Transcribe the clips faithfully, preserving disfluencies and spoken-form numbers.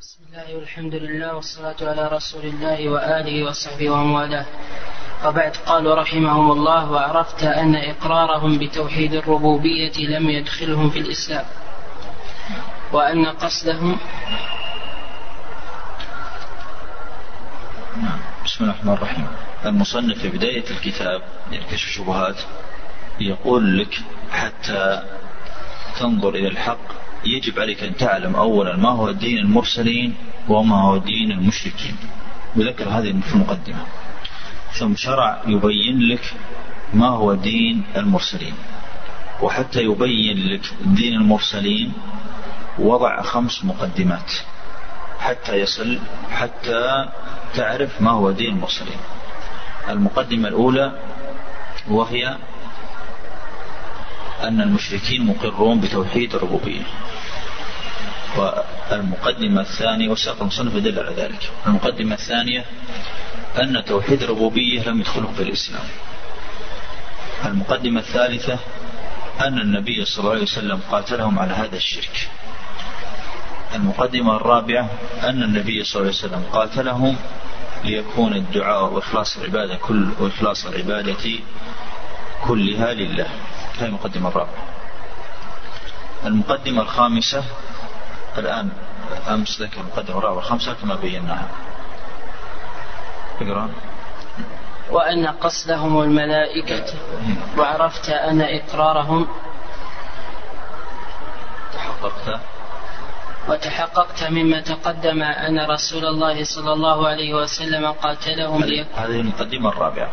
بسم الله والحمد لله والصلاة على رسول الله وآله وصحبه ومن والاه. وبعد، قالوا رحمهم الله: وعرفت أن إقرارهم بتوحيد الربوبية لم يدخلهم في الإسلام، وأن قصدهم. بسم الله الرحمن الرحيم. المصنف في بداية الكتاب كشف الشبهات يقول لك حتى تنظر إلى الحق يجب عليك أن تعلم أولا ما هو دين المرسلين وما هو دين المشركين، وذكر هذه في المقدمة. ثم شرع يبين لك ما هو دين المرسلين، وحتى يبين لك دين المرسلين وضع خمس مقدمات حتى يصل حتى تعرف ما هو دين المرسلين. المقدمة الأولى وهي أن المشركين مقرون بتوحيد الربوبية، والمقدمة الثانية وساق المصنف يدل على ذلك. المقدمة الثانية أن توحيد الربوبية لم يدخلهم في الإسلام. المقدمة الثالثة أن النبي صلى الله عليه وسلم قاتلهم على هذا الشرك. المقدمة الرابعة أن النبي صلى الله عليه وسلم قاتلهم ليكون الدعاء وإخلاص العبادة كل وإخلاص العبادة كلها لله. هذه المقدمة الرابعة. المقدمة الخامسة الآن أمس ذكر المقدمة الرابعة والخامسة كما بيناها. اقرأ. وأن قصدهم الملائكة، وعرفت أن إقرارهم تحققت وتحققت مما تقدم أن رسول الله صلى الله عليه وسلم قاتلهم ليكون هذه المقدمة الرابعة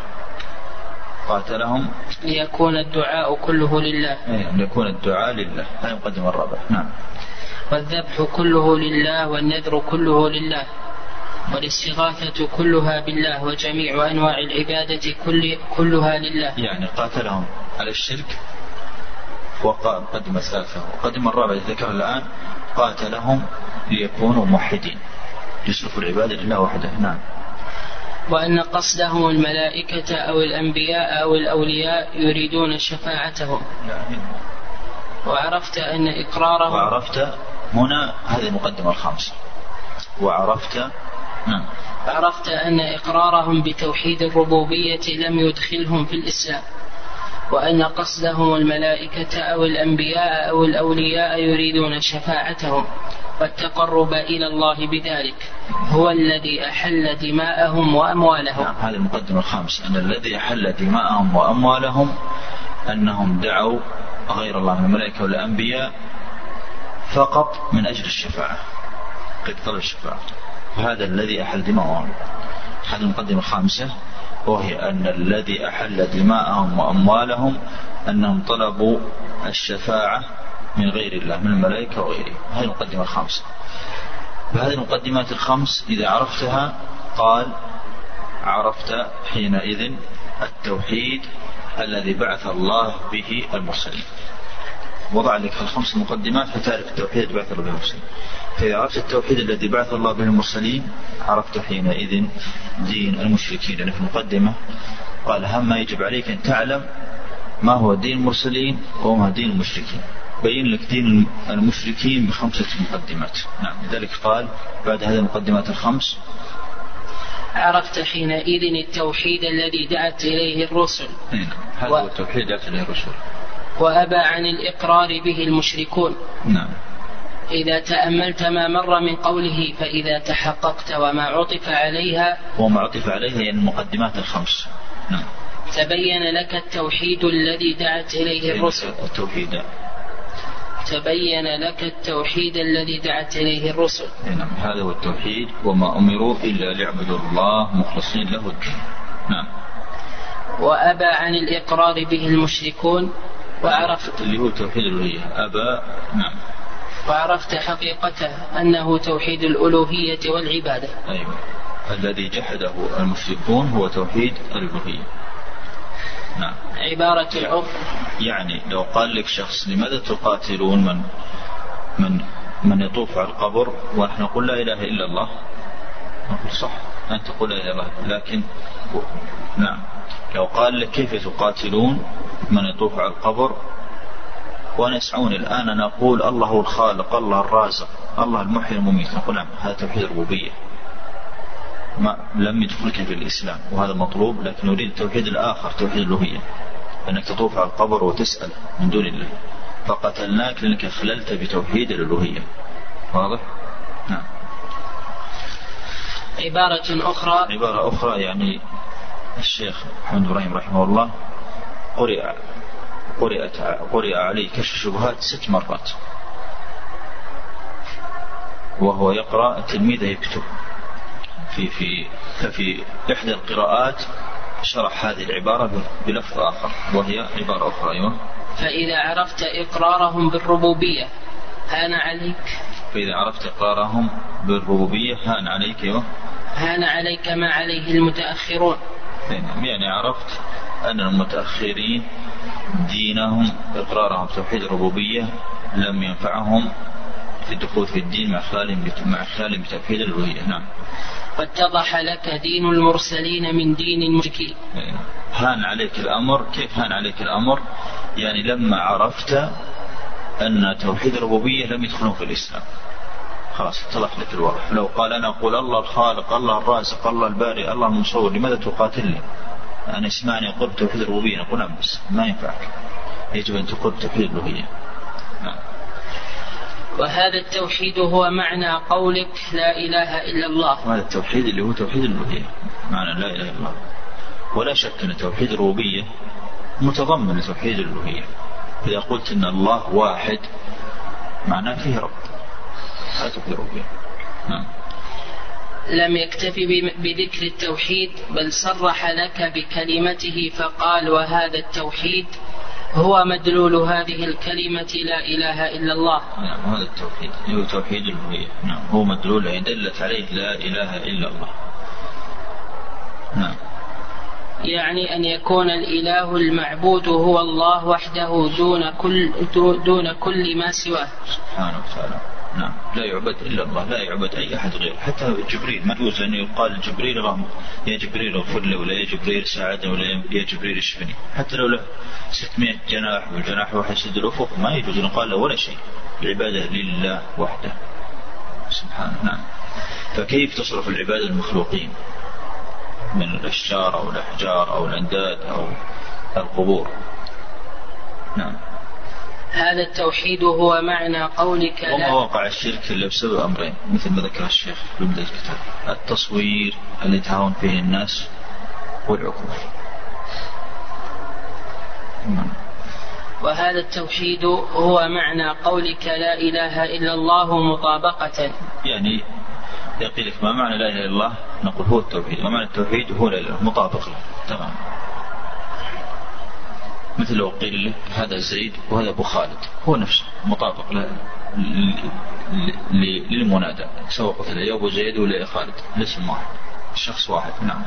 قاتلهم ليكون الدعاء كله لله. ليكون الدعاء لله. هذه المقدمة الرابعة. نعم. والذبح كله لله، والنذر كله لله، والاستغاثة كلها بالله، وجميع أنواع العبادة كل كلها لله. يعني قاتلهم على الشرك وقدم الثالثة. وقدم الرابعة ذكر الآن قاتلهم ليكونوا موحدين يصرفوا العبادة لله وحده. نعم. وأن قصدهم الملائكة أو الأنبياء أو الأولياء يريدون شفاعتهم. يعني وعرفت أن إقرارهم وعرفت هنا هذه المقدمة الخامسة. وعرفت نعم وعرفت أن إقرارهم بتوحيد الربوبية لم يدخلهم في الإسلام، وأن قصدهم الملائكة أو الأنبياء أو الأولياء يريدون شفاعتهم والتقرب إلى الله بذلك هو الذي أحل دماءهم وأموالهم. نعم. هذه المقدمة الخامسة أن الذي أحل دماءهم وأموالهم أنهم دعوا غير الله من الملائكة والأنبياء فقط من أجل الشفاعة، قد طلب الشفاعة، وهذا الذي أحل دماءهم. هذه المقدمة الخامسة وهي أن الذي أحل دماءهم وأموالهم أنهم طلبوا الشفاعة من غير الله من الملائكة وغيره. هذه المقدمة الخامسة. فهذه المقدمات الخمس إذا عرفتها قال عرفت حينئذ التوحيد الذي بعث الله به المرسلين. وضع لك الخمس مقدمات فتعرف التوحيد الذي بعث الله به المرسلين. فإذا عرفت التوحيد الذي بعث الله به المرسلين عرفت حينئذ دين المشركين. لأن في المقدمة قال أهم ما يجب عليك أن تعلم ما هو دين المرسلين وما هو دين المشركين. بين لك دين المشركين بخمسة مقدمات. نعم. لذلك قال بعد هذه المقدمات الخمس عرفت حينئذ التوحيد الذي دعت إليه الرسل. هذا و... هو التوحيد دعت إليه الرسل. وأبى عن الإقرار به المشركون. نعم. إذا تأملت ما مر من قوله فإذا تحققت وما عطف عليها وما عطف عليها يعني المقدمات الخمس. نعم. تبين لك التوحيد الذي دعت إليه الرسل. التوحيد تبين لك التوحيد الذي دعت إليه الرسل. نعم. هذا هو التوحيد وما أمروا إلا ليعبدوا الله مخلصين له الدين. نعم. وأبى عن الإقرار به المشركون. وعرفت اللي هو توحيد الألوهية. أبى. نعم. وعرفت حقيقته أنه توحيد الألوهية والعبادة. أيوة. الذي جحده المشركون هو توحيد الألوهية. نعم. عبارة العرف يعني لو قال لك شخص لماذا تقاتلون من من من يطوف على القبر ونحن نقول لا إله إلا الله، نقول صح أنت تقول لا إله إلا الله، لكن نعم لو قال لك كيف تقاتلون من يطوف على القبر ونسعون الآن نقول الله الخالق الله الرازق الله المحيي المميت، نقول نعم هذا توحيد الربوبية، ما لم يدخلك في الإسلام وهذا مطلوب، لكن نريد التوحيد الآخر توحيد الألوهية، أنك تطوف على القبر وتسأل من دون الله، فقتلناك لأنك خللت بتوحيد الألوهية. واضح؟ نعم. عبارة أخرى عبارة أخرى يعني الشيخ محمد إبراهيم رحمه الله قرئ قرئت قرئ عليه كشف الشبهات ست مرات، وهو يقرأ التلميذ يكتب في في ففي إحدى القراءات شرح هذه العبارة بلفظ آخر وهي عبارة أخرى. أيوة. فإذا عرفت إقرارهم بالربوبية هان عليك فإذا عرفت إقرارهم بالربوبية هان عليك أيوة هان عليك ما عليه المتأخرون، يعني عرفت أن المتأخرين دينهم إقرارهم توحيد الربوبية لم ينفعهم في الدخول في الدين مع خلالهم مع خلالهم بتوحيد الألوهية. نعم. واتضح لك دين المرسلين من دين المشركين. هان عليك الأمر. كيف هان عليك الأمر؟ يعني لما عرفت أن توحيد الربوبية لم يدخلون في الإسلام خلاص اتضح لك الوضع. لو قال أنا أقول الله الخالق الله الرازق الله البارئ الله المصور لماذا تقاتلني؟ أنا اسمعني أقول توحيد الربوبية، نقول نعم بس ما ينفعك، يجب أن تقول توحيد الألوهية. نعم. وهذا التوحيد هو معنى قولك لا إله إلا الله. وهذا التوحيد اللي هو توحيد الألوهية معنى لا إله إلا الله. ولا شك أن توحيد الربوبية متضمن لتوحيد الألوهية. إذا قلت أن الله واحد معناه فيه رب، هذا توحيد الربوبية. نعم. لم يكتفي بذكر التوحيد بل صرح لك بكلمته فقال وهذا التوحيد هو مدلول هذه الكلمة لا إله إلا الله. نعم هذا التوحيد هو توحيد الألوهية. نعم هو مدلول دلت عليه لا إله إلا الله. نعم. يعني أن يكون الإله المعبود هو الله وحده دون كل دون كل ما سواه سبحانه وتعالى. نعم لا يعبد إلا الله، لا يعبد أي أحد غيره. حتى جبريل ما يجوز أن يقال جبريل رحمه يا جبريل اغفر لي ولا يا جبريل ساعدني ولا يا جبريل اشفني، حتى لو له ستمائة جناح والجناح واحد يسد الأفق ما يجوز أن يقال له ولا شيء. العبادة لله وحده سبحانه. نعم. فكيف تصرف العبادة المخلوقين من الأشجار أو الأحجار أو الأنداد أو القبور؟ نعم. هذا التوحيد هو معنى قولك لا. وما وقع الشرك إلا بسبب أمرين مثل ما ذكر الشيخ في بداية الكتاب: التصوير الذي يتهاون فيه الناس والعقوف. وهذا التوحيد هو معنى قولك لا إله إلا الله مطابقة. يعني يقول لك ما معنى لا إله إلا الله؟ نقول هو التوحيد. ما معنى التوحيد؟ هو لا إله مطابق له تمام. مثل لو قيل لك هذا زيد وهذا أبو خالد هو نفسه مطابق له للمنادى، سواء قلت يا أبو زيد ولا يا خالد الاسم واحد الشخص واحد. نعم.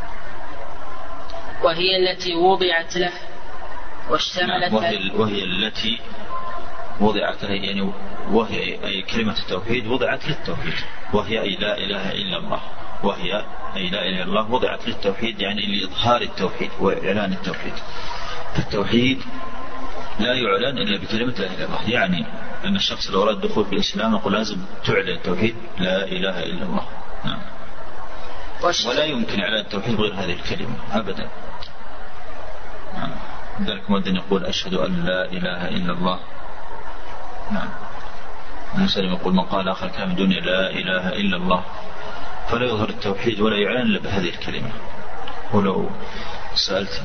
وهي التي وضعت له واشتملت. نعم. وهي, وهي التي وضعت له يعني وهي أي كلمة التوحيد وضعت للتوحيد، وهي أي لا إله إلا الله، وهي أي لا إله إلا الله وضعت للتوحيد يعني لإظهار التوحيد وإعلان التوحيد. فالتوحيد لا يعلن إلا بكلمة لا إله إلا الله. يعني أن الشخص لو أراد الدخول في الإسلام نقول لازم تعلن التوحيد لا إله إلا الله. نعم. ولا يمكن إعلان التوحيد بغير هذه الكلمة أبدا. نعم. ذلك مؤذن يقول أشهد أن لا إله إلا الله. نعم. المسلم يقول من قال آخر كلام الدنيا لا إله إلا الله، فلا يظهر التوحيد ولا يعلن إلا بهذه الكلمة. ولو سألت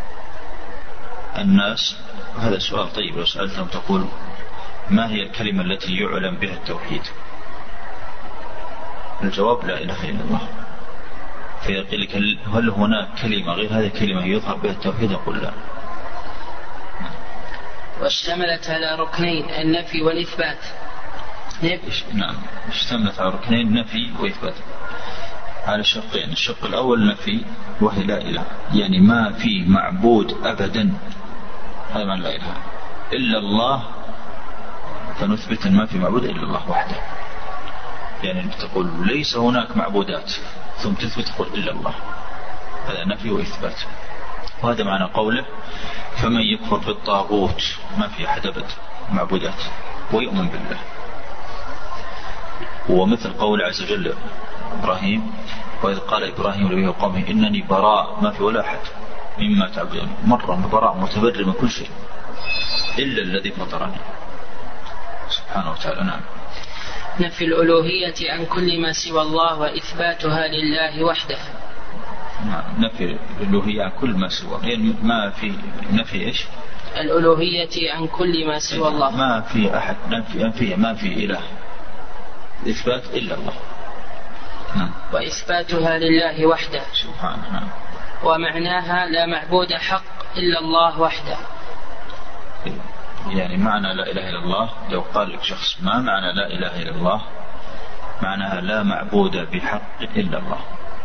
الناس هذا سؤال طيب، لو سألتهم تقول ما هي الكلمة التي يعلن بها التوحيد؟ الجواب لا إله إلا الله. فيقول لك هل هناك كلمة غير هذه الكلمة يظهر بها التوحيد؟ يقول لا. واشتملت على ركنين النفي والإثبات. نعم اشتملت على ركنين نفي وإثبات على شقين. الشق الأول نفي وهي لا إله، يعني ما في معبود أبدا، هذا معنى لا إله إلا الله، فنثبت ما في معبود إلا الله وحده. يعني تقول ليس هناك معبودات ثم تثبت تقول إلا الله، هذا نفي وإثبات. وهذا معنى قوله فمن يكفر بالطاغوت ما في أحد أبد معبودات ويؤمن بالله. ومثل قول عز وجل إبراهيم وإذ قال إبراهيم لأبيه وقومه إنني براء ما في ولا أحد مما تعبدون، مرة براء متبرئ من كل شيء إلا الذي فطرني سبحانه وتعالى. نعم. نفي الألوهية عن كل ما سوى الله وإثباتها لله وحده. نعم. نفي الألوهية عن كل ما سوى، يعني ما في نفي إيش؟ الألوهية عن كل ما سوى الله، ما في أحد نفي، ما في إله، إثبات إلا الله. نعم. وإثباتها لله وحده سبحانه. نعم. ومعناها لا معبود حق إلا الله وحده. يعني معنى لا إله إلا الله، لو قال لك شخص ما معنى لا إله إلا الله، معناها لا معبود بحق إلا الله.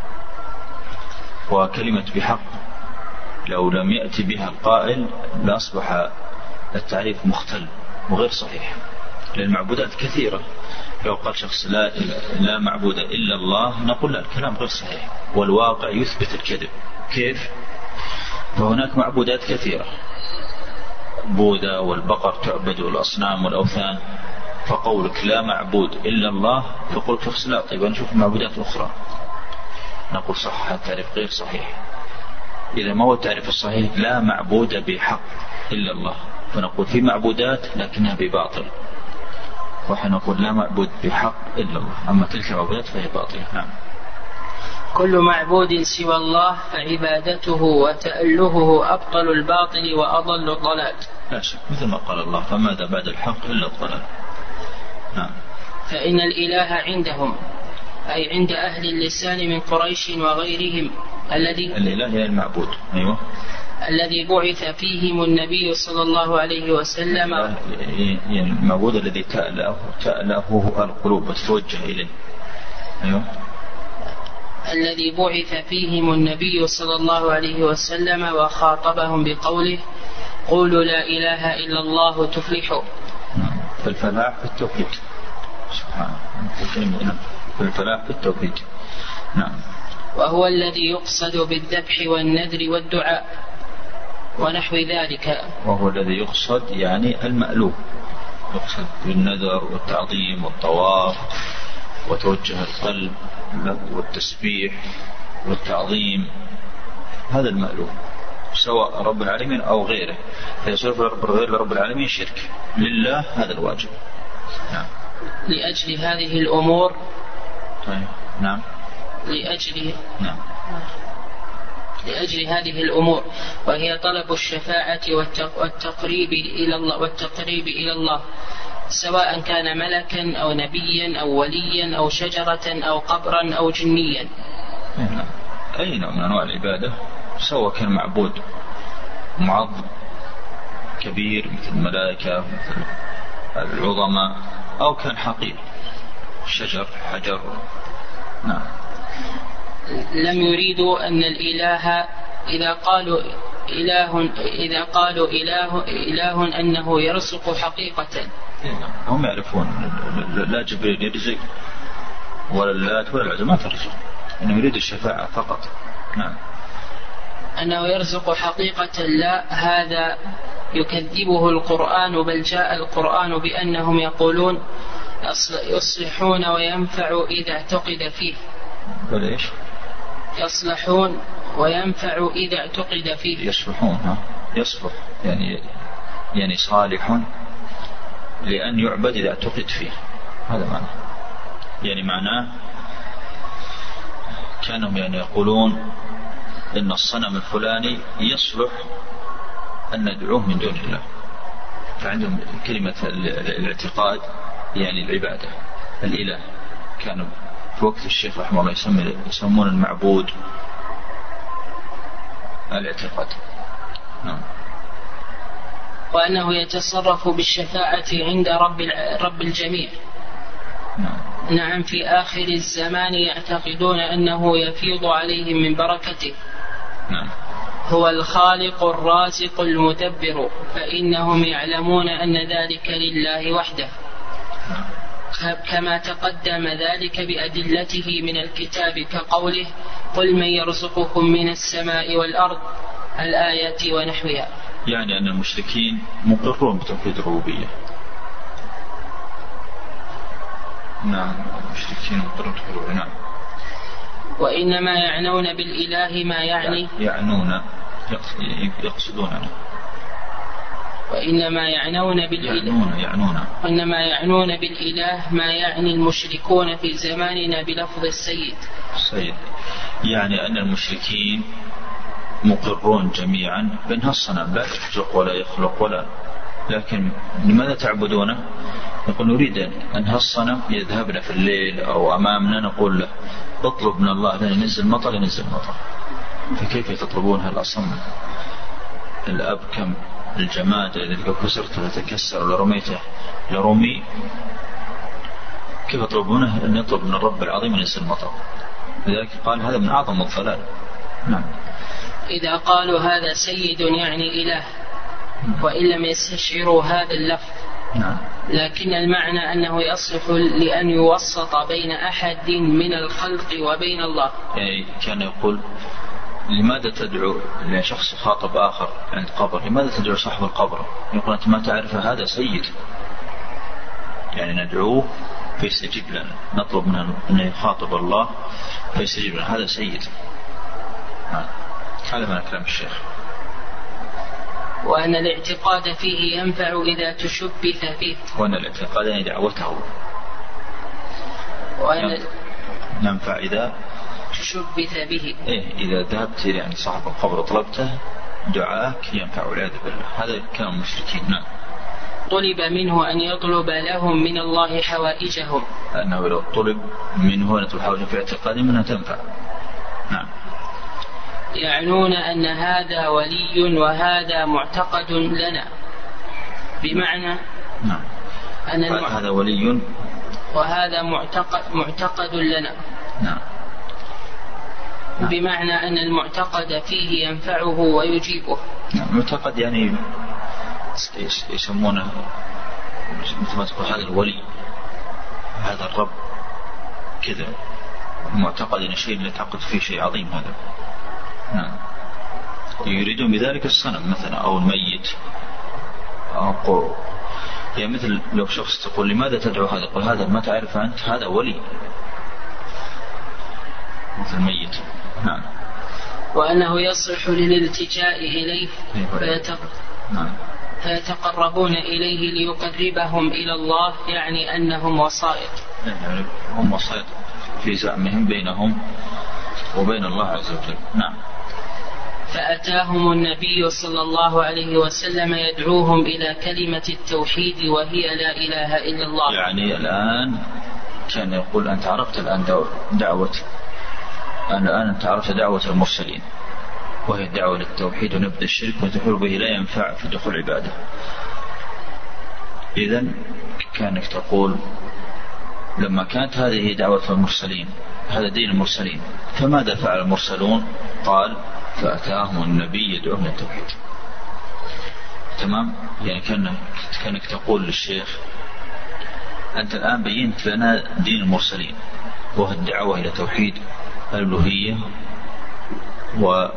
وكلمة بحق لو لم يأتي بها القائل لأصبح التعريف مختل وغير صحيح، لأن المعبودات كثيرة. لو قال شخص لا, لا معبود إلا الله نقول لا، الكلام غير صحيح والواقع يثبت الكذب. كيف؟ فهناك معبودات كثيرة، بوذا والبقر تعبد والأصنام والأوثان، فقولك لا معبود إلا الله فقولك شخص لا، طيب نشوف معبودات أخرى، نقول صح، هذا تعريف غير صحيح. إذا ما هو التعريف الصحيح لا معبود بحق إلا الله، فنقول في معبودات لكنها بباطل، وحنقول لا معبود بحق إلا الله، أما تلك المعبودات فهي باطلة. نعم. كل معبود سوى الله فعبادته وتألهه أبطل الباطل وأضل الضلال. لا شك، مثل ما قال الله فماذا بعد الحق إلا الضلال. نعم. فإن الإله عندهم أي عند أهل اللسان من قريش وغيرهم الذي الإله هي المعبود. أيوة. الذي بعث فيهم النبي صلى الله عليه وسلم، يعني المعبود الذي تألهه تألهه القلوب وتتوجه إليه. أيوة. الذي بعث فيهم النبي صلى الله عليه وسلم وخاطبهم بقوله قولوا لا إله إلا الله تفلحوا. فالفلاح في التوحيد. سبحانه. فالفلاح في التوحيد. نعم. وهو الذي يقصد بالذبح والنذر والدعاء ونحو ذلك. وهو الذي يقصد يعني المألوف، يقصد بالنذر والتعظيم والطواف وتوجه القلب والتسبيح والتعظيم، هذا المألوف سواء رب العالمين أو غيره. فيصرف غير رب العالمين شرك، لله هذا الواجب. نعم. لأجل هذه الأمور. طيب. نعم. لأجل نعم. لأجل هذه الأمور، وهي طلب الشفاعة والتقريب إلى الله والتقريب إلى الله، سواء كان ملكا أو نبيا أو وليا أو شجرة أو قبرا أو جنيا. أي نوع من أنواع العبادة، سواء كان معبود معظم كبير مثل الملائكة مثل العظماء، أو كان حقير شجر حجر. نعم. لم يريدوا أن الإله إذا قالوا إله إذا قالوا إله إله أنه يرزق حقيقة. هم يعرفون لا جبريل يرزق ولا اللات ولا العزى ما ترزق، إنه يريد الشفاعة فقط. نعم. أنه يرزق حقيقة لا، هذا يكذبه القرآن، بل جاء القرآن بأنهم يقولون يصلحون وينفع إذا اعتقد فيه. بل إيش؟ يصلحون وينفع إذا اعتقد فيه. يصلحون، ها يصلح يعني يعني صالح لأن يعبد إذا اعتقد فيه، هذا معنى. يعني معناه كانوا يعني يقولون إن الصنم الفلاني يصلح أن ندعوه من دون الله، فعندهم كلمة الاعتقاد يعني العبادة. الإله كانوا في وقت الشيخ رحمه الله يسمون المعبود الاعتقاد. نعم. وأنه يتصرف بالشفاعة عند رب رب الجميع. نعم. نعم. في آخر الزمان يعتقدون أنه يفيض عليهم من بركته. نعم. هو الخالق الرازق المدبر، فإنهم يعلمون أن ذلك لله وحده، كما تقدم ذلك بأدلته من الكتاب كقوله قل من يرزقكم من السماء والأرض الآية ونحوها. يعني أن المشركين مقرون بتوحيد الربوبية. نعم المشركين مقرون. نعم. وإنما يعنون بالإله ما يعني يعنون يقصدون وإنما يعنون بالإله يعنون يعنون وإنما يعنون بالإله ما يعني المشركون في زماننا بلفظ السيد. السيد يعني أن المشركين مقرون جميعا بأنها الصنم لا يخلق ولا يخلق ولا، لكن لماذا تعبدونه؟ يقول نريد أن هالصنم يذهبنا في الليل أو أمامنا نقول له اطلب من الله لن ينزل مطر ينزل مطر، فكيف تطلبون هالأصم الأبكم الجماد الذي لو كسرته تتكسر لرميته لرمي، كيف تطلبونه أن يطلب من الرب العظيم أن ينزل مطر؟ لذلك قال هذا من أعظم الضلال. نعم. إذا قالوا هذا سيد يعني إله وإن لم يستشعروا هذا اللفظ. نعم. لكن المعنى أنه يصلح لأن يوسط بين أحد من الخلق وبين الله. يعني كان يقول لماذا تدعو لشخص خاطب آخر عند قبر، لماذا تدعو صاحب القبر؟ يقول أنت ما تعرف هذا سيد، يعني ندعوه فيستجيب لنا، نطلب منه أن يخاطب الله فيستجيب لنا، هذا سيد. هذا ما كلام الشيخ. وأن الاعتقاد فيه ينفع إذا تشبث فيه. وأن الاعتقاد يعني دعوته وأن ينفع إذا تشبث به. إيه إذا ذهبت يعني صاحب القبر طلبته دعاك ينفع والعياذ بالله، هذا كان المشركين. نعم. طلب منه أن يطلب لهم من الله حوائجهم، أنه لو طلب منه أن يطلب حوائجهم في اعتقاد منها تنفع. نعم. يعنون أن هذا ولي وهذا معتقد لنا، بمعنى نعم. أن هذا ولي وهذا معتقد معتقد لنا. نعم. بمعنى أن المعتقد فيه ينفعه ويجيبه. نعم. معتقد يعني يسمونه مثل ما تقول هذا الولي هذا الرب كذا، معتقد أن الشيء اللي تعقد فيه شيء عظيم هذا. نعم. يريدون بذلك الصنم مثلا أو الميت أو قرب، يعني مثل لو شخص تقول لماذا تدعو هذا، يقول هذا ما تعرف أنت هذا ولي مثل الميت. نعم. وأنه يصلح للالتجاء إليه نعم. فيتقربون إليه ليقربهم إلى الله، يعني أنهم وسائط. يعني هم وسائط في زعمهم بينهم وبين الله عز وجل. نعم. فأتاهم النبي صلى الله عليه وسلم يدعوهم إلى كلمة التوحيد وهي لا إله إلا الله. يعني الآن كان يقول أنت عرفت الآن دعوة الآن أنت عرفت دعوة المرسلين وهي الدعوة للتوحيد ونبذ الشرك وتقول به لا ينفع في دخول العبادة. إذن كانك تقول لما كانت هذه دعوة المرسلين هذا دين المرسلين فماذا فعل المرسلون؟ قال فأتاهم النبي يدعوهم للتوحيد. تمام. يعني كان كانك تقول للشيخ أنت الآن بينت لنا دين المرسلين وهو الدعوة إلى توحيد الألوهية ونبذ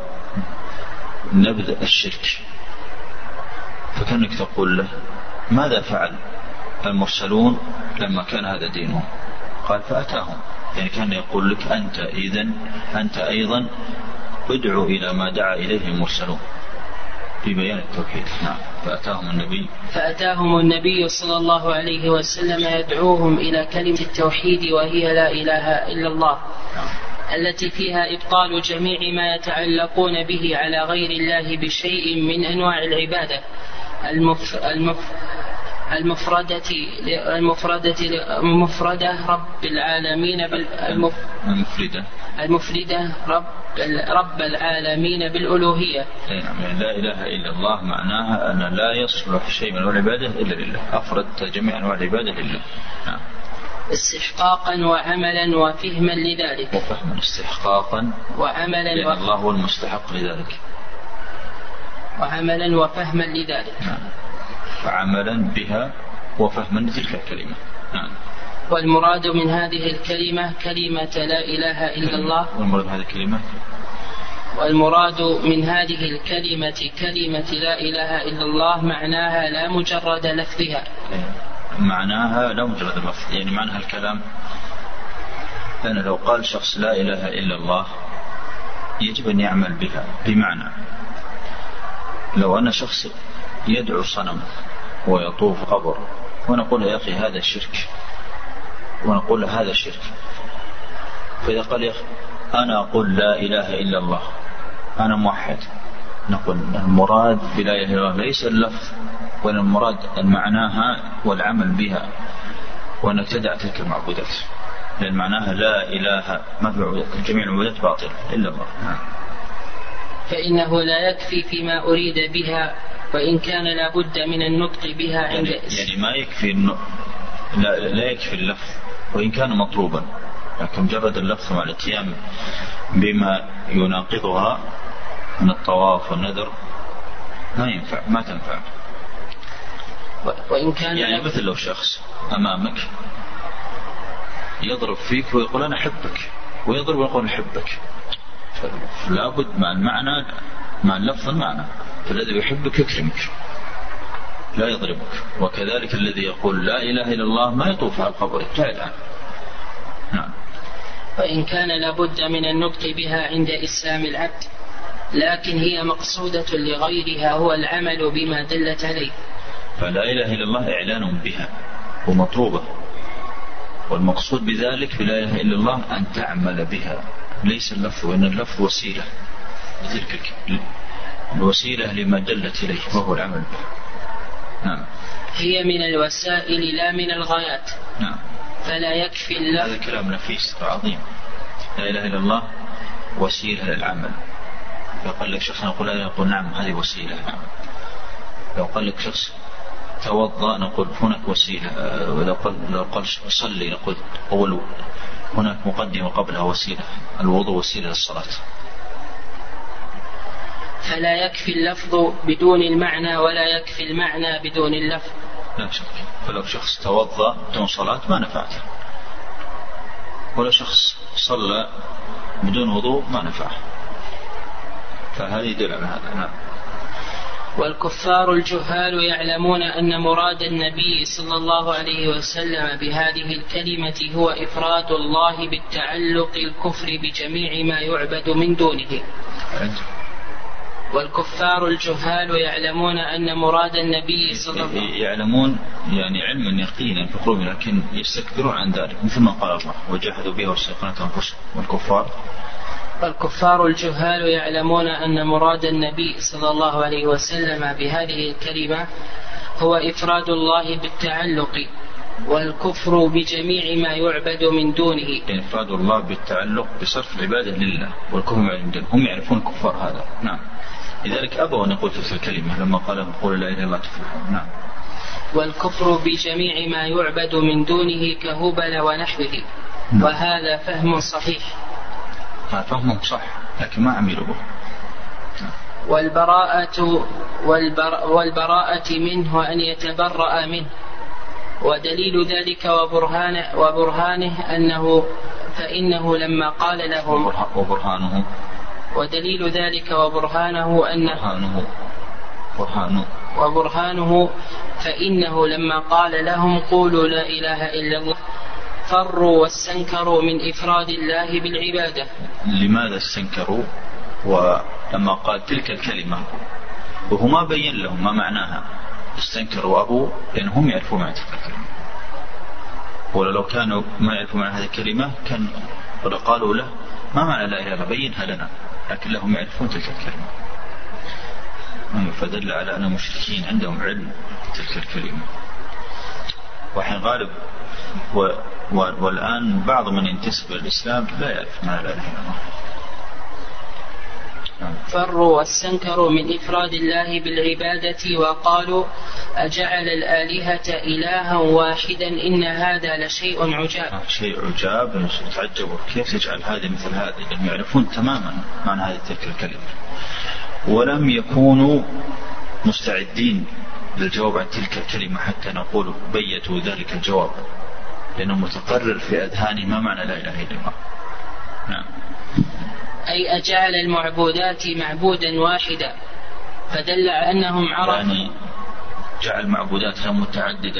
الشرك، فكانك تقول له ماذا فعل المرسلون لما كان هذا دينهم؟ قال فأتاهم، يعني كان يقول لك أنت إذن أنت أيضا ادعو إلى ما دعا إليه المرسلون في بيان التوحيد. نعم. فأتاهم النبي فأتاهم النبي صلى الله عليه وسلم يدعوهم إلى كلمة التوحيد وهي لا إله إلا الله. نعم. التي فيها إبطال جميع ما يتعلقون به على غير الله بشيء من أنواع العبادة المف... المف... المفردة المفردة المفردة رب العالمين بالمف... المفردة المفردة رب رب العالمين بالألوهية. يعني لا إله إلا الله معناها أن لا يصلح شيء من العبادة إلا لله، أفردت جميع أنواع العبادة لله. نعم. استحقاقا وعملا وفهما لذلك. وفهما استحقاقا وعملا لأن وفهما. الله هو المستحق لذلك. وعملا وفهما لذلك. نعم. وعملا بها وفهما لتلك الكلمة. نعم. والمراد من هذه الكلمة كلمة لا إله إلا الله. والمراد من هذه الكلمة والمراد من هذه الكلمة كلمة لا إله إلا الله معناها لا مجرد لفظها معناها لا مجرد اللفظ. يعني معنى الكلام أن لو قال شخص لا إله إلا الله يجب أن يعمل بها. بمعنى لو أن شخص يدعو صنم ويطوف قبر ونقول يا أخي هذا شرك، ونقول هذا شرك، فإذا قال يا أخي أنا أقول لا إله إلا الله أنا موحد، نقول المراد بلا إله إلا الله ليس اللفظ ولا المراد معناها والعمل بها، وأنك تدع تلك المعبودات، لأن معناها لا إله، ما في جميع المعبودات باطل إلا الله. فإنه لا يكفي فيما أريد بها، وإن كان لابد من النطق بها عند يعني, يعني ما يكفي النطق، لا, لا يكفي اللفظ وإن كان مطلوبا، لكن مجرد اللفظ مع الاتيان بما يناقضها من الطواف والنذر ما ينفع، ما تنفع. وإن كان يعني مثل لو شخص أمامك يضرب فيك ويقول أنا أحبك، ويضرب ويقول أحبك، فلا بد مع المعنى مع اللفظ المعنى، فالذي يحبك يكرمك لا يضربك. وكذلك الذي يقول لا إله إلا الله ما يطوف على القبر، ابتعد عنه. نعم. وإن كان لابد من النطق بها عند إسلام العبد، لكن هي مقصودة لغيرها هو العمل بما دلت عليه. فلا إله إلا الله إعلان بها ومطلوبة، والمقصود بذلك بلا إله إلا الله أن تعمل بها، ليس اللفظ، وإن اللفظ وسيلة لتلك الوسيلة لما دلت إليه وهو العمل بها. نعم. هي من الوسائل لا من الغايات. نعم. فلا يكفي اللفظ. هذا كلام نفيس عظيم. لا إله إلا الله وسيلة للعمل. لو قال لك شخص نقول لا، يقول نعم هذه وسيلة. نعم. لو قال لك شخص توضأ نقول هناك وسيلة. لو قال لو قال صلي نقول أول هناك مقدمة قبلها وسيلة، الوضوء وسيلة للصلاة. فلا يكفي اللفظ بدون المعنى، ولا يكفي المعنى بدون اللفظ. لا شك. فلو شخص توضأ بدون صلاة ما نفعته، ولا شخص صلى بدون وضوء ما نفعه، فهذه يدل على هذا. نعم. والكفار الجهال يعلمون أن مراد النبي صلى الله عليه وسلم بهذه الكلمة هو إفراد الله بالتعلق الكفر بجميع ما يعبد من دونه. والكفار الجهال يعلمون أن مراد النبي صلى الله عليه وسلم، يعلمون يعني علما يقينا في قلوبهم، لكن يستكبرون عن ذلك، مثل ما قال الله وجاهدوا بها واستيقنت أنفسهم. والكفار والكفار الجهال يعلمون أن مراد النبي صلى الله عليه وسلم بهذه الكلمة هو إفراد الله بالتعلق والكفر بجميع ما يعبد من دونه. يعني إفراد الله بالتعلق بصرف العبادة لله، والكفر من هم يعرفون الكفار هذا. نعم. لذلك أبوا أن يقول تلك الكلمة لما قالوا قولوا لا إله إلا الله تفلحون. نعم. والكفر بجميع ما يعبد من دونه كهبل ونحوه. نعم. وهذا فهم صحيح. هذا فهم صح لكن ما عملوا به. والبراءة والبر والبراءة منه أن يتبرأ منه، ودليل ذلك وبرهانه, وبرهانه أنه فإنه لما قال لهم وبرهانه ودليل ذلك وبرهانه أنه برهانه برهانه وبرهانه فإنه لما قال لهم قولوا لا إله إلا الله فروا واستنكروا من إفراد الله بالعبادة. لماذا استنكروا؟ ولما قال تلك الكلمة وهو ما بين لهم ما معناها، استنكروا وأبوا لأنهم يعرفون معنى تلك الكلمة، ولو كانوا ما يعرفون معنى هذه الكلمة كان قالوا له ما معنى لا إله إلا بينها لنا، لكن لهم يعرفون تلك الكلمة، فدل على أن المشركين عندهم علم تلك الكلمة. وحين غالب و والآن بعض من ينتسب للإسلام لا يعرف معنى لا إله إلا الله. فروا واستنكروا من إفراد الله بالعبادة وقالوا أجعل الآلهة إلها واحدا إن هذا لشيء عجاب. شيء عجاب تعجبوا كيف تجعل هذا مثل هذا، لأنهم يعرفون تماما معنى هذه تلك الكلمة، ولم يكونوا مستعدين للجواب عن تلك الكلمة حتى نقول بيتوا ذلك الجواب، لأنه متقرر في أذهانهم ما معنى لا إله إلا الله. نعم. أي أجعل المعبودات معبودا واحدا، فدل على أنهم عرفوا يعني جعل معبوداتها متعددة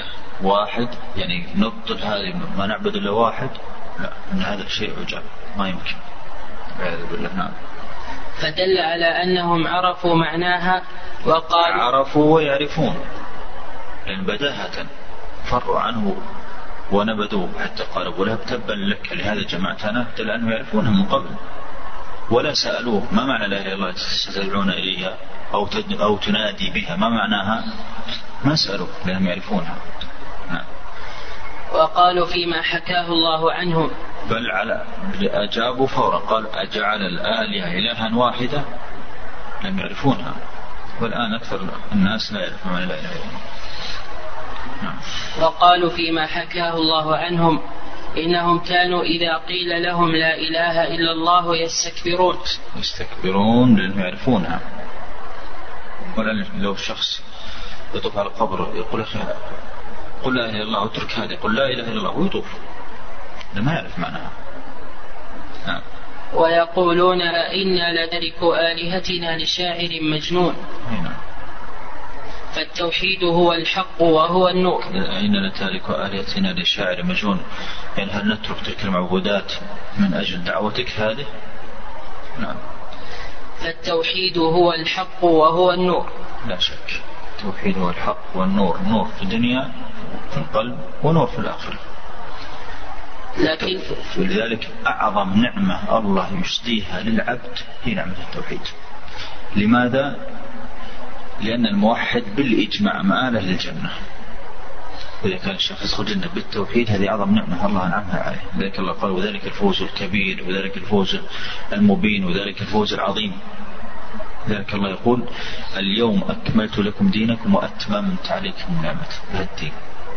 واحد يعني نبطل هذه ما نعبد إلا واحد، لا، إن هذا الشيء عجاب ما يمكن. نعم. فدل على أنهم عرفوا معناها وقال عرفوا ويعرفون، لأن بداهة فروا عنه ونبذوه، حتى قال أبو لهب تبا لك لهذا جمعتنا، دل أنهم يعرفونها من قبل ولا سألوه ما معنى لا إله إلا الله ستدعون إليها أو, أو تنادي بها، ما معناها؟ ما سألوه لأنهم يعرفونها. نعم. وقالوا فيما حكاه الله عنهم، بل على أجابوا فورا، قال أجعل الآلهة إلها واحدة، لم يعرفونها، والآن أكثر الناس لا يعرفون لا إله إلا الله. نعم. وقالوا فيما حكاه الله عنهم إنهم كانوا إذا قيل لهم لا إله إلا الله يستكبرون يستكبرون لأنهم يعرفونها. ولا لو شخص يطوف على القبر يقول أخي قل لا إله إلا الله وترك هذا، يقول لا إله إلا الله ويطوف، ما يعرف معناها. نعم. ويقولون إنا لترك آلهتنا لشاعر مجنون. نعم. فالتوحيد هو الحق وهو النور. إنا لتارك آلهتنا لشاعر مجنون، يعني هل نترك تلك المعبودات من أجل دعوتك هذه؟ نعم. فالتوحيد هو الحق وهو النور. لا شك التوحيد هو الحق والنور، نور في الدنيا في القلب ونور في الآخرة. لكن ولذلك أعظم نعمة الله يسديها للعبد هي نعمة التوحيد. لماذا؟ لأن الموحد بالإجماع مآله للجنة، وإذا كان الشخص يدخل الجنة بالتوحيد هذه أعظم نعمة الله أنعمها عليه. ذلك الله قال وذلك الفوز الكبير وذلك الفوز المبين وذلك الفوز العظيم. ذلك الله يقول اليوم أكملت لكم دينكم وأتممت عليكم نعمتي. هذا الدين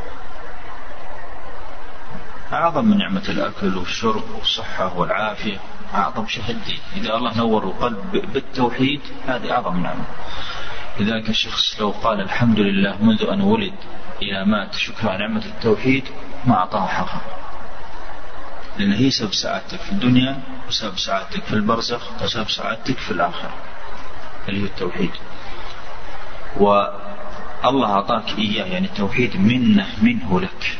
أعظم من نعمة الأكل والشرب والصحة والعافية، أعظم شيء الدين. إذا الله نور القلب بالتوحيد هذه أعظم نعمة. لذلك الشخص لو قال الحمد لله منذ أن ولد إلى مات شكرا على نعمة التوحيد ما أعطاه حقا، لأن هي سبب سعادتك في الدنيا وسبب سعادتك في البرزخ وسبب سعادتك في الآخرة اللي هو التوحيد. والله أعطاك إياه، يعني التوحيد منه منه لك،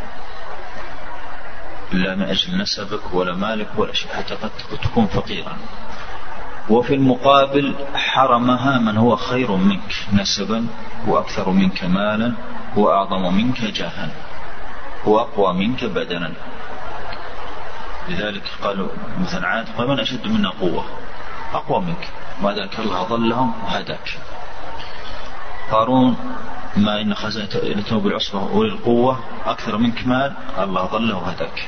لا من أجل نسبك ولا مالك ولا شيء، حتى قد تكون فقيرا. وفي المقابل حرمها من هو خير منك نسبا وأكثر منك مالا وأعظم منك جاها وأقوى منك بدنا. لذلك قالوا مثلا عاد قال من أشد منا قوة أقوى منك، ما ذاك الله ظلهم وهداك. قارون ما إن خزنة لتنوب العصبة أولي القوة أكثر منك مال، الله ظله وهداك.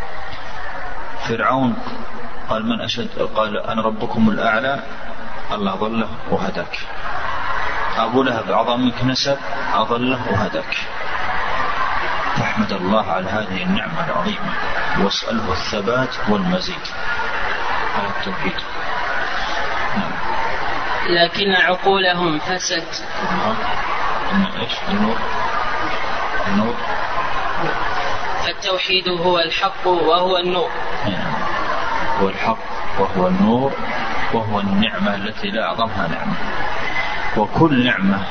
فرعون قال من أشد، قال أنا ربكم الأعلى، الله ظله وهداك. أبو لهب أعظم منك نسب، أضله وهداك. فاحمد الله على هذه النعمة العظيمة واسأله الثبات والمزيد على التوحيد. نعم. لكن عقولهم فسد. إن إيش النور النور فالتوحيد هو الحق وهو النور. نعم. هو الحق وهو النور وهو النعمة التي لا أعظمها نعمة. وكل نعمة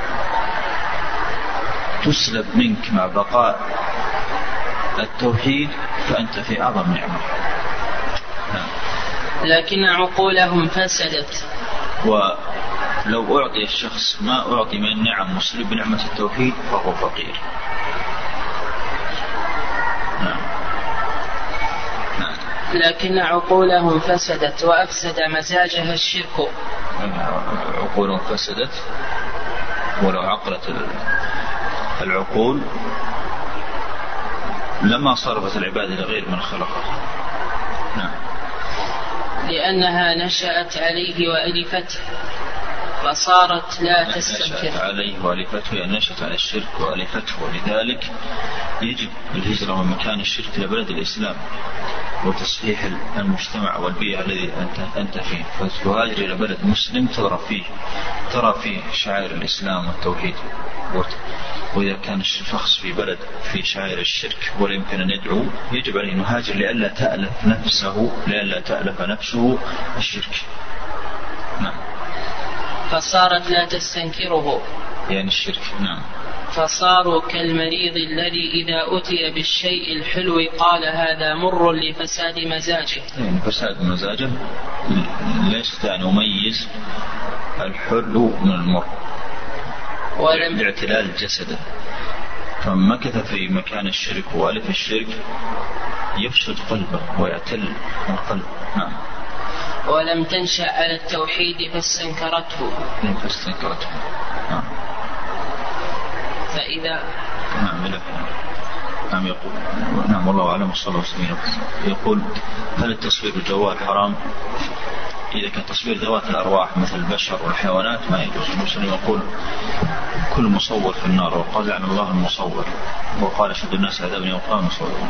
تسلب منك مع بقاء التوحيد فأنت في أعظم نعمة. نعم. لكن عقولهم فسدت. ولو أعطي الشخص ما أعطي من النعم مسلب بنعمة التوحيد فهو فقير. نعم. نعم. لكن عقولهم فسدت وأفسد مزاجها الشرك. عقولهم فسدت، ولو عقلت العقول لما صرفت العبادة لغير من خلقها. نعم. لأنها نشأت عليه وألفته فصارت لا تستنكر. نشأت عليه وألفته، يعني نشأت على الشرك وألفته، ولذلك يجب الهجرة من مكان الشرك إلى بلد الإسلام وتصحيح المجتمع والبيئة الذي أنت, أنت فيه. فتهاجر إلى بلد مسلم ترى فيه ترى فيه شعائر الإسلام والتوحيد. وإذا كان الشخص في بلد في شعائر الشرك ولا يمكن أن يدعو يجب عليه نهاجر لئلا تألف نفسه لئلا تألف نفسه الشرك. نعم. فصارت لا تستنكره، يعني الشرك. نعم. فصاروا كالمريض الذي إذا أتي بالشيء الحلو قال هذا مر لفساد مزاجه. يعني فساد مزاجه لا يستطيع أن يميز الحلو من المر لاعتلال جسده، فمكث في مكان الشرك وألف الشرك يفسد قلبه ويعتل القلب. نعم. ولم تنشأ على التوحيد فاستنكرته فاستنكرته نعم. فإذا نعم لا. نعم يقول نعم والله أعلم صلى الله عليه وسلم. يقول هل التصوير بالجوال حرام؟ إذا كان تصوير ذوات الأرواح مثل البشر والحيوانات ما يجوز. المسلم يقول كل مصور في النار، وقال لعن الله المصور، وقال أشد الناس عذابا يوم القيامة المصورون.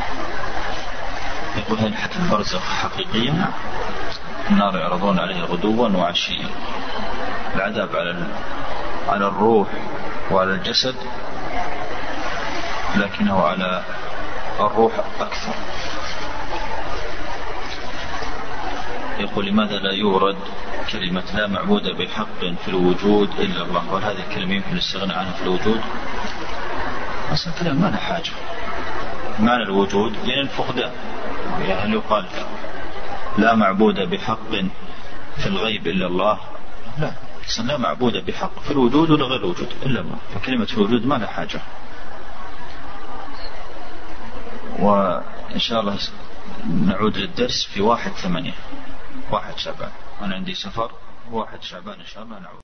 يقول هل حتى البرزخ حقيقية؟ نعم. النار يعرضون عليها غدوا وعشيا. العذاب على على الروح وعلى الجسد، لكنه على الروح أكثر. يقول لماذا لا يورد كلمة لا معبود بحق في الوجود إلا الله؟ وهذه الكلمة يمكن الاستغناء عنها في الوجود؟ أصلا كلام ما له حاجة. معنى الوجود يعني الفقدان. يعني يقال لا معبود بحق في الغيب إلا الله، لا، لا معبود بحق في الوجود ولا غير الوجود إلا الله، فكلمة الوجود ما لها حاجة. وإن شاء الله نعود للدرس في واحد ثمانية واحد شعبان. أنا عندي سفر واحد شعبان إن شاء الله نعود.